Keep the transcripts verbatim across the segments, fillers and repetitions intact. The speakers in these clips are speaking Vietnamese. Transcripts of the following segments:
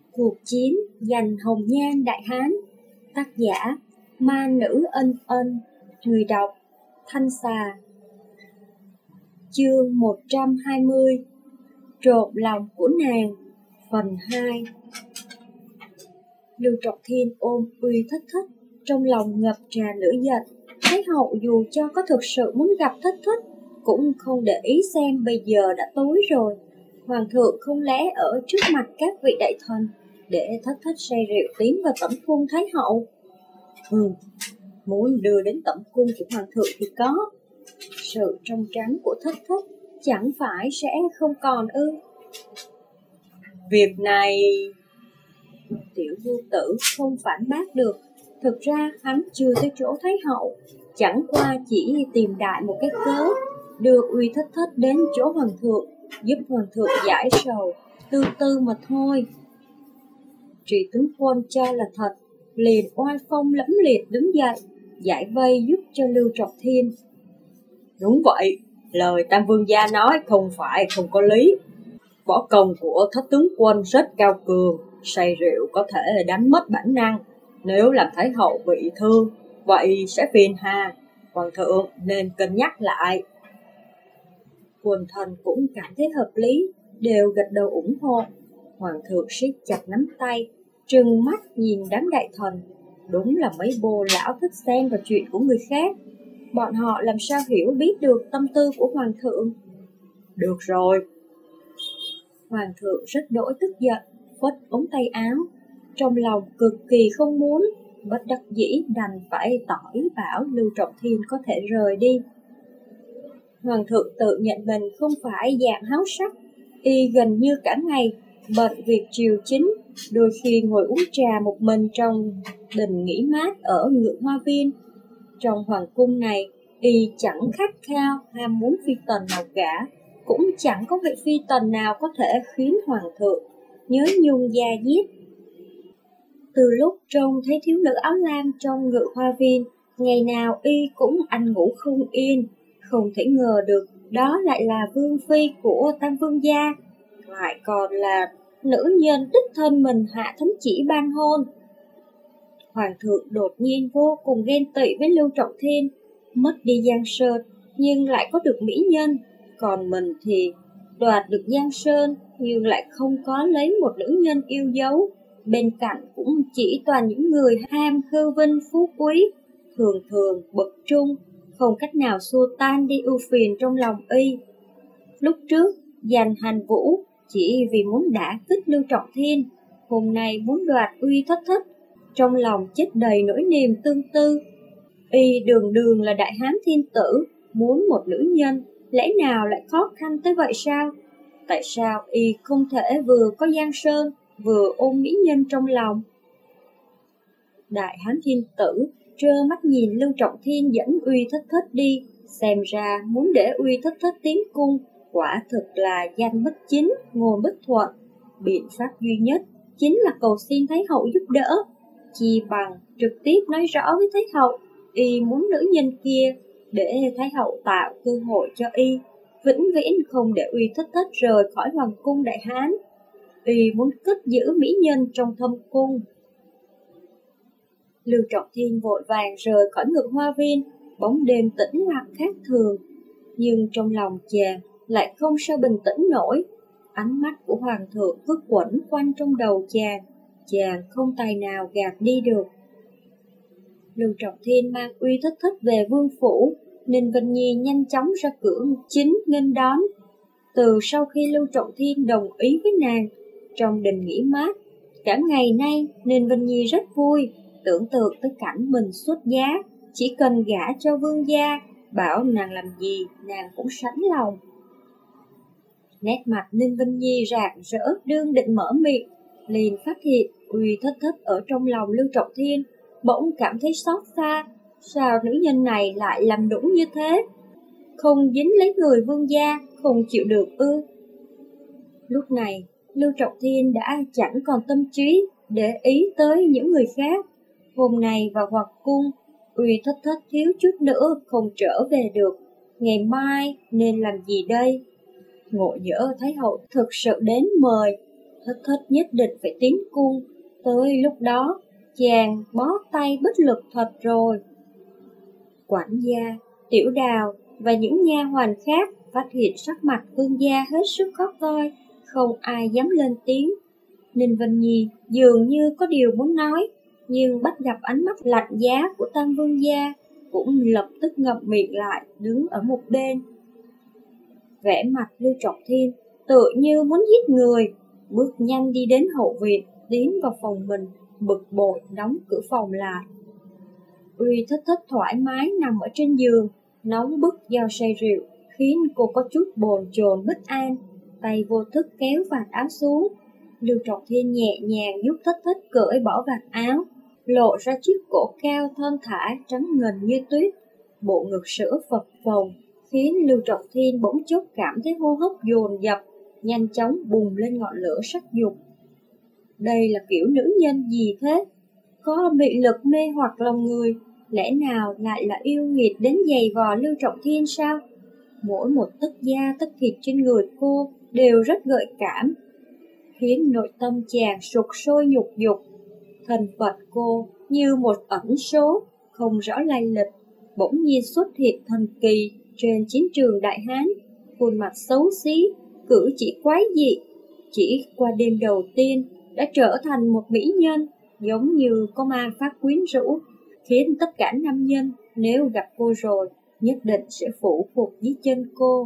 Cuộc chiến giành hồng nhan Đại Hán. Tác giả Ma Nữ Ân Ân. Người đọc Thanh Xà. Chương một trăm hai mươi. Trộm lòng của nàng. Phần hai. Lưu Trọng Thiên ôm Uy Thất Thất, trong lòng ngập tràn lửa giận. Thái hậu dù cho có thực sự muốn gặp Thất Thất, cũng không để ý xem bây giờ đã tối rồi. Hoàng thượng không lẽ ở trước mặt các vị đại thần để Thất Thất say rượu tiến vào tẩm cung Thái hậu? Ừ, muốn đưa đến tẩm cung của hoàng thượng thì có. Sự trong trắng của Thất Thất chẳng phải sẽ không còn ư? Việc này... Tiểu Vô Tử không phản bác được. Thực ra hắn chưa tới chỗ Thái hậu, chẳng qua chỉ tìm đại một cái cớ đưa Uy Thất Thất đến chỗ hoàng thượng, giúp hoàng thượng giải sầu, tư tư mà thôi. Trị tướng quân cho là thật, liền oai phong lẫm liệt đứng dậy, giải vây giúp cho Lưu Trọng Thiên. Đúng vậy, lời Tam Vương gia nói không phải không có lý. Võ công của Thất tướng quân rất cao cường, say rượu có thể đánh mất bản năng. Nếu làm Thái hậu bị thương, vậy sẽ phiền hà. Hoàng thượng nên cân nhắc lại. Quần thần cũng cảm thấy hợp lý, đều gật đầu ủng hộ. Hoàng thượng siết chặt nắm tay, trừng mắt nhìn đám đại thần. Đúng là mấy bồ lão thích xen vào chuyện của người khác. Bọn họ làm sao hiểu biết được tâm tư của hoàng thượng? Được rồi. Hoàng thượng rất đỗi tức giận, phất ống tay áo, trong lòng cực kỳ không muốn, bất đắc dĩ đành phải tỏ ý bảo Lưu Trọng Thiên có thể rời đi. Hoàng thượng tự nhận mình không phải dạng háo sắc, y gần như cả ngày bận việc triều chính, đôi khi ngồi uống trà một mình trong đình nghỉ mát ở Ngự Hoa Viên. Trong hoàng cung này, y chẳng khát khao ham muốn phi tần nào cả, cũng chẳng có vị phi tần nào có thể khiến hoàng thượng nhớ nhung da diết. Từ lúc trông thấy thiếu nữ áo lam trong Ngự Hoa Viên, ngày nào y cũng ăn ngủ không yên, không thể ngờ được đó lại là vương phi của Tam Vương gia, lại còn là nữ nhân đích thân mình hạ thánh chỉ ban hôn. Hoàng thượng đột nhiên vô cùng ghen tị với Lưu Trọng Thiên, mất đi Giang Sơn nhưng lại có được mỹ nhân, còn mình thì đoạt được Giang Sơn nhưng lại không có lấy một nữ nhân yêu dấu. Bên cạnh cũng chỉ toàn những người ham hư vinh phú quý, thường thường bậc trung, không cách nào xua tan đi ưu phiền trong lòng y. Lúc trước giành hành vũ chỉ vì muốn đả kích Lưu Trọng Thiên, hôm nay muốn đoạt Uy Thất Thất, trong lòng chất đầy nỗi niềm tương tư. Y đường đường là đại hán thiên tử, muốn một nữ nhân, lẽ nào lại khó khăn tới vậy sao? Tại sao y không thể vừa có Giang Sơn, vừa ôm mỹ nhân trong lòng? Đại hán thiên tử trơ mắt nhìn Lưu Trọng Thiên dẫn Uy Thất Thất đi, xem ra muốn để Uy Thất Thất tiến cung, quả thực là danh bất chính, ngôn bất thuận. Biện pháp duy nhất chính là cầu xin Thái hậu giúp đỡ, chi bằng trực tiếp nói rõ với Thái hậu y muốn nữ nhân kia, để Thái hậu tạo cơ hội cho y vĩnh viễn không để Uy Thất Thất rời khỏi hoàng cung Đại Hán. Y muốn cất giữ mỹ nhân trong thâm cung. Lưu Trọng Thiên vội vàng rời khỏi Ngự Hoa Viên, bóng đêm tĩnh lặng khác thường, nhưng trong lòng chàng lại không sao bình tĩnh nổi. Ánh mắt của hoàng thượng cứ quẩn quanh trong đầu chàng, chàng không tài nào gạt đi được. Lưu Trọng Thiên mang Uy Thất Thất về vương phủ, Ninh Vân Nhi nhanh chóng ra cửa chính nghênh đón. Từ sau khi Lưu Trọng Thiên đồng ý với nàng, trong đình nghỉ mát, cả ngày nay Ninh Vân Nhi rất vui, tưởng tượng tới cảnh mình xuất giá, chỉ cần gả cho vương gia, bảo nàng làm gì nàng cũng sẵn lòng. Nét mặt Ninh Vân Nhi rạng rỡ, đương định mở miệng, liền phát hiện Uy Thất Thất ở trong lòng Lưu Trọng Thiên, bỗng cảm thấy xót xa. Sao nữ nhân này lại làm đũng như thế? Không dính lấy người vương gia, không chịu được ư? Lúc này Lưu Trọng Thiên đã chẳng còn tâm trí để ý tới những người khác. Hôm nay vào hoàng cung, Uy Thất Thất thiếu chút nữa không trở về được, ngày mai nên làm gì đây? Ngộ nhỡ Thái hậu thực sự đến mời, Thất Thất nhất định phải tiến cung, tới lúc đó chàng bó tay bất lực thật rồi. Quản gia, Tiểu Đào và những nha hoàn khác phát hiện sắc mặt Vương gia hết sức khó coi, không ai dám lên tiếng. Ninh Vân Nhi dường như có điều muốn nói, nhưng bắt gặp ánh mắt lạnh giá của Tam Vương gia, cũng lập tức ngậm miệng lại, đứng ở một bên. Vẻ mặt Lưu Trọng Thiên tự như muốn giết người, bước nhanh đi đến hậu viện, tiến vào phòng mình, bực bội đóng cửa phòng lại. Uy Thất Thất thoải mái nằm ở trên giường, nóng bức do say rượu, khiến cô có chút bồn chồn bất an, tay vô thức kéo vạt áo xuống. Lưu Trọng Thiên nhẹ nhàng giúp Thất Thất cởi bỏ vạt áo, lộ ra chiếc cổ cao thon thả trắng ngần như tuyết, bộ ngực sữa phập phồng, khiến Lưu Trọng Thiên bỗng chốc cảm thấy hô hấp dồn dập, nhanh chóng bùng lên ngọn lửa sắc dục. Đây là kiểu nữ nhân gì thế? Có mị lực mê hoặc lòng người, lẽ nào lại là yêu nghiệt đến giày vò Lưu Trọng Thiên sao? Mỗi một tấc da tấc thịt trên người cô đều rất gợi cảm, khiến nội tâm chàng sục sôi nhục dục. Thân phận cô như một ẩn số, không rõ lai lịch, bỗng nhiên xuất hiện thần kỳ trên chiến trường Đại Hán, khuôn mặt xấu xí, cử chỉ quái dị, chỉ qua đêm đầu tiên đã trở thành một mỹ nhân, giống như có ma pháp quyến rũ, khiến tất cả nam nhân nếu gặp cô rồi nhất định sẽ phủ phục dưới chân cô.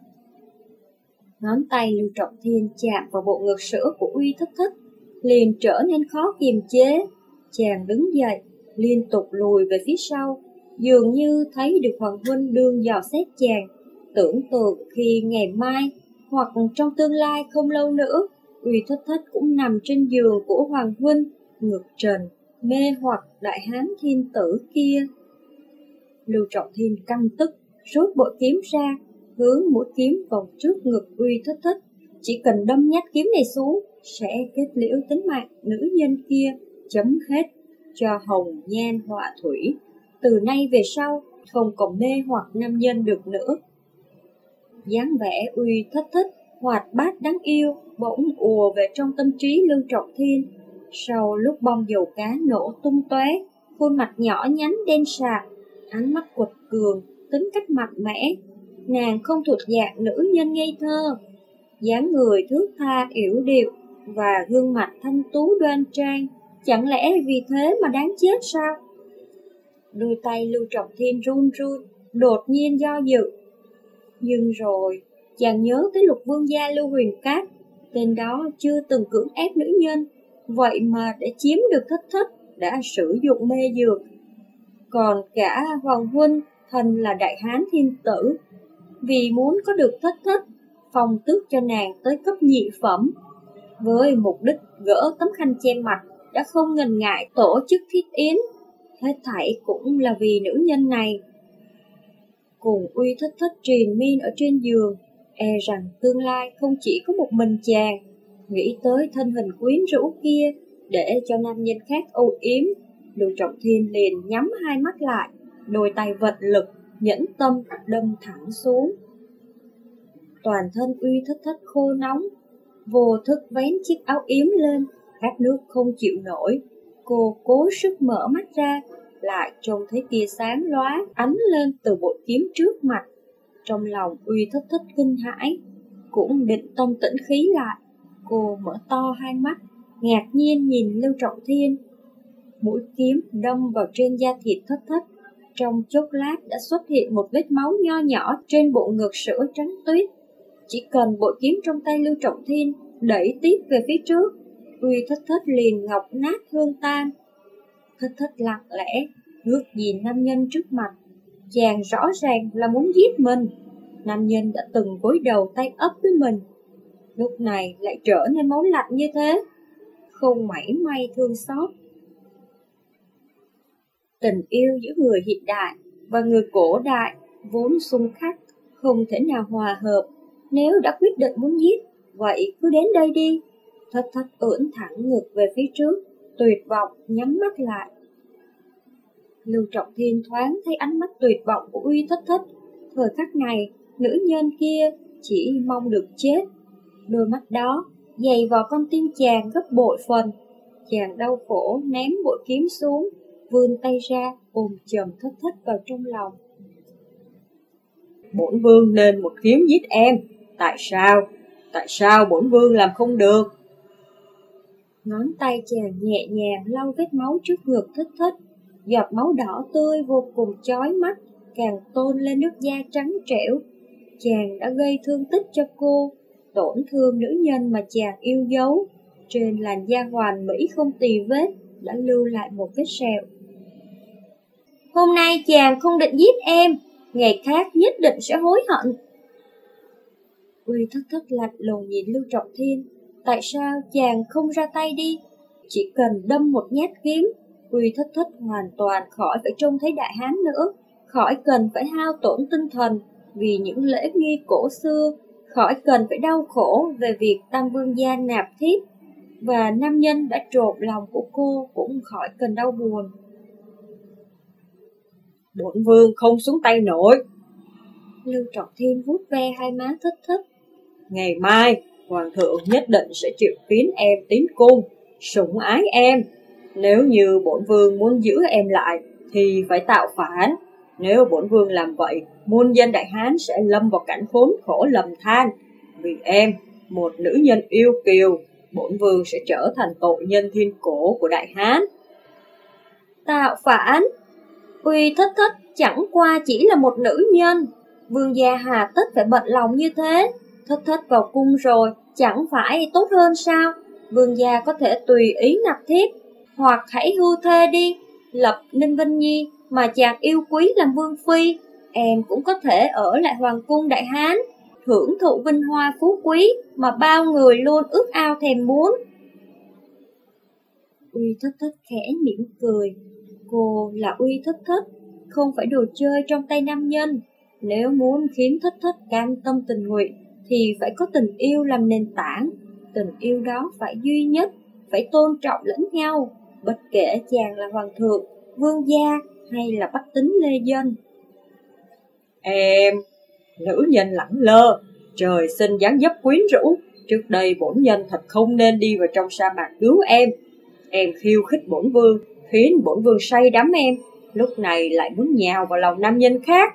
Ngón tay Lưu Trọng Thiên chạm vào bộ ngực sữa của Uy Thất Thất, liền trở nên khó kiềm chế. Chàng đứng dậy, liên tục lùi về phía sau, dường như thấy được Hoàng huynh đương dò xét chàng, tưởng tượng khi ngày mai hoặc trong tương lai không lâu nữa, Uy Thất Thất cũng nằm trên giường của Hoàng huynh, ngược trần, mê hoặc đại hán thiên tử kia. Lưu Trọng Thiên căm tức, rút bội kiếm ra, hướng mũi kiếm vào trước ngực Uy Thất Thất. Chỉ cần đâm nhát kiếm này xuống, sẽ kết liễu tính mạng nữ nhân kia, chấm hết cho hồng nhan họa thủy. Từ nay về sau, không còn mê hoặc nam nhân được nữa. Dáng vẻ Uy Thất Thất hoạt bát đáng yêu bỗng ùa về trong tâm trí Lưu Trọng Thiên. Sau lúc bom dầu cá nổ tung tóe, khuôn mặt nhỏ nhắn đen sạm, ánh mắt quật cường, tính cách mạnh mẽ, nàng không thuộc dạng nữ nhân ngây thơ. Dáng người thướt tha yểu điệu và gương mặt thanh tú đoan trang, chẳng lẽ vì thế mà đáng chết sao? Đôi tay Lưu Trọng Thiên run run, đột nhiên do dự. Nhưng rồi, chàng nhớ tới Lục Vương gia Lưu Huyền Cát, tên đó chưa từng cưỡng ép nữ nhân, vậy mà để chiếm được Thất Thất đã sử dụng mê dược. Còn cả Hoàng huynh, thần là đại hán thiên tử, vì muốn có được Thất Thất, phong tước cho nàng tới cấp nhị phẩm, với mục đích gỡ tấm khăn che mặt, đã không ngần ngại tổ chức thiết yến. Hết thảy cũng là vì nữ nhân này. Cùng Uy Thất Thất triền miên ở trên giường, e rằng tương lai không chỉ có một mình chàng. Nghĩ tới thân hình quyến rũ kia, để cho nam nhân khác âu yếm, Lưu Trọng Thiên liền nhắm hai mắt lại, đôi tay vật lực, nhẫn tâm đâm thẳng xuống. Toàn thân Uy Thất Thất khô nóng, vô thức vén chiếc áo yếm lên, khát nước không chịu nổi. Cô cố sức mở mắt ra, lại trông thấy tia sáng lóa ánh lên từ bội kiếm trước mặt. Trong lòng Uy Thất Thất kinh hãi, cũng định tâm tĩnh khí lại. Cô mở to hai mắt, ngạc nhiên nhìn Lưu Trọng Thiên. Mũi kiếm đâm vào trên da thịt Thất Thất, trong chốc lát đã xuất hiện một vết máu nho nhỏ trên bộ ngực sữa trắng tuyết. Chỉ cần bội kiếm trong tay Lưu Trọng Thiên đẩy tiếp về phía trước, Uy Thất Thất liền ngọc nát hương tan. Thất Thất lặng lẽ ngước nhìn nam nhân trước mặt, chàng rõ ràng là muốn giết mình. Nam nhân đã từng gối đầu tay ấp với mình, lúc này lại trở nên máu lạnh như thế, không mảy may thương xót. Tình yêu giữa người hiện đại và người cổ đại vốn xung khắc, không thể nào hòa hợp. Nếu đã quyết định muốn giết, vậy cứ đến đây đi. Thất Thất ưỡn thẳng ngực về phía trước, tuyệt vọng nhắm mắt lại. Lưu Trọng Thiên thoáng thấy ánh mắt tuyệt vọng của Uy Thất Thất. Thời khắc này, nữ nhân kia chỉ mong được chết. Đôi mắt đó dày vào con tim chàng gấp bội phần. Chàng đau khổ ném bội kiếm xuống, vươn tay ra ôm chầm Thất Thất vào trong lòng. Bổn vương nên một kiếm giết em. Tại sao? Tại sao bổn vương làm không được? Ngón tay chàng nhẹ nhàng lau vết máu trước ngực Thất Thất. Giọt máu đỏ tươi vô cùng chói mắt, càng tôn lên nước da trắng trẻo. Chàng đã gây thương tích cho cô, tổn thương nữ nhân mà chàng yêu dấu. Trên làn da hoàn mỹ không tì vết đã lưu lại một vết sẹo. Hôm nay chàng không định giết em, ngày khác nhất định sẽ hối hận. Uy Thất Thất lạnh lùng nhìn Lưu Trọng Thiên. Tại sao chàng không ra tay đi? Chỉ cần đâm một nhát kiếm, Uy Thất Thất hoàn toàn khỏi phải trông thấy đại hán nữa, khỏi cần phải hao tổn tinh thần vì những lễ nghi cổ xưa, khỏi cần phải đau khổ về việc Tam Vương gia nạp thiếp, và nam nhân đã trộm lòng của cô cũng khỏi cần đau buồn. Bổn vương không xuống tay nổi. Lưu Trọng Thiên vuốt ve hai má Thất Thất. Ngày mai hoàng thượng nhất định sẽ triệu kiến em tiến cung, sủng ái em. Nếu như bổn vương muốn giữ em lại thì phải tạo phản. Nếu bổn vương làm vậy, muôn dân đại hán sẽ lâm vào cảnh khốn khổ lầm than. Vì em, một nữ nhân yêu kiều, bổn vương sẽ trở thành tội nhân thiên cổ của đại hán. Tạo phản? Uy Thất Thất chẳng qua chỉ là một nữ nhân, vương gia hà tất phải bận lòng như thế. Thất Thất vào cung rồi, chẳng phải tốt hơn sao? Vương gia có thể tùy ý nạp thiếp, hoặc hãy hưu thê đi, lập Ninh Vinh Nhi mà chàng yêu quý làm vương phi. Em cũng có thể ở lại hoàng cung đại hán, hưởng thụ vinh hoa phú quý mà bao người luôn ước ao thèm muốn. Uy Thất Thất khẽ mỉm cười. Cô là Uy Thất Thất, không phải đồ chơi trong tay nam nhân. Nếu muốn khiến Thất Thất cam tâm tình nguyện thì phải có tình yêu làm nền tảng. Tình yêu đó phải duy nhất, phải tôn trọng lẫn nhau, bất kể chàng là hoàng thượng, vương gia hay là bách tính lê dân. Em, nữ nhân lẳng lơ, trời sinh dáng dấp quyến rũ. Trước đây bổn nhân thật không nên đi vào trong sa mạc cứu em. Em khiêu khích bổn vương, khiến bổn vương say đắm em, lúc này lại muốn nhào vào lòng nam nhân khác.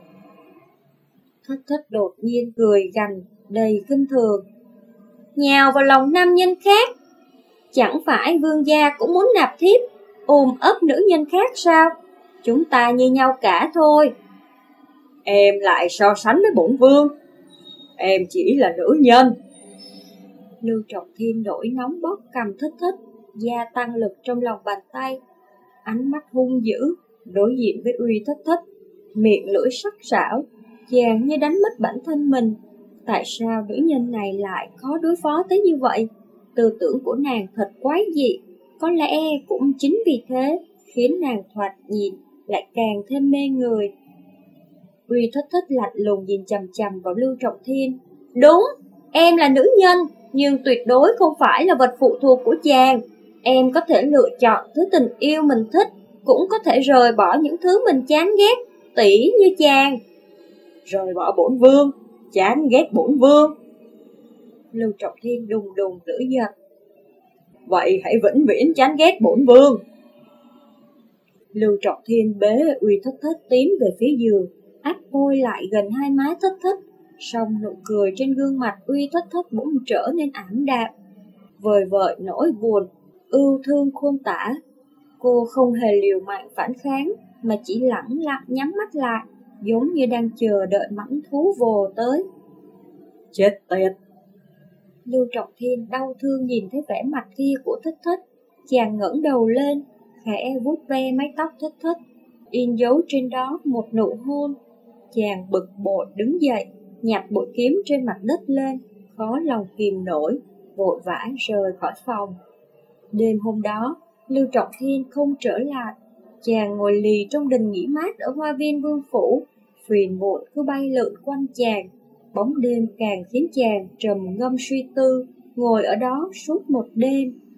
Thất Thất đột nhiên cười gằn đầy kinh thường. Nhào vào lòng nam nhân khác? Chẳng phải vương gia cũng muốn nạp thiếp, ôm ấp nữ nhân khác sao? Chúng ta như nhau cả thôi. Em lại so sánh với bổn vương. Em chỉ là nữ nhân. Lưu Trọng Thiên nổi nóng bóp cầm Thất Thất, gia tăng lực trong lòng bàn tay. Ánh mắt hung dữ, đối diện với Uy Thất Thất, miệng lưỡi sắc sảo, chàng như đánh mất bản thân mình. Tại sao nữ nhân này lại khó đối phó tới như vậy? Tư tưởng của nàng thật quái dị, có lẽ cũng chính vì thế khiến nàng thoạt nhìn lại càng thêm mê người. Uy Thất Thất lạnh lùng nhìn chằm chằm vào Lưu Trọng Thiên. Đúng, em là nữ nhân, nhưng tuyệt đối không phải là vật phụ thuộc của chàng. Em có thể lựa chọn thứ tình yêu mình thích, cũng có thể rời bỏ những thứ mình chán ghét, tỉ như chàng. Rời bỏ bổn vương, chán ghét bổn vương. Lưu Trọng Thiên đùng đùng lửa giận. Vậy hãy vĩnh viễn chán ghét bổn vương. Lưu Trọng Thiên bế Uy Thất Thất tiến về phía giường, áp môi lại gần hai má Thất Thất. Song nụ cười trên gương mặt Uy Thất Thất bỗng trở nên ảm đạm, vời vợi nỗi buồn, ưu thương khôn tả. Cô không hề liều mạng phản kháng, mà chỉ lẳng lặng nhắm mắt lại, giống như đang chờ đợi mãnh thú vồ tới. Chết tiệt! Lưu Trọng Thiên đau thương nhìn thấy vẻ mặt kia của Thất Thất. Chàng ngẩng đầu lên, khẽ vuốt ve mái tóc Thất Thất, in dấu trên đó một nụ hôn. Chàng bực bội đứng dậy, nhặt bội kiếm trên mặt đất lên, khó lòng kìm nổi, vội vã rời khỏi phòng. Đêm hôm đó, Lưu Trọng Thiên không trở lại. Chàng ngồi lì trong đình nghỉ mát ở hoa viên vương phủ, phiền muộn cứ bay lượn quanh chàng. Bóng đêm càng khiến chàng trầm ngâm suy tư, ngồi ở đó suốt một đêm.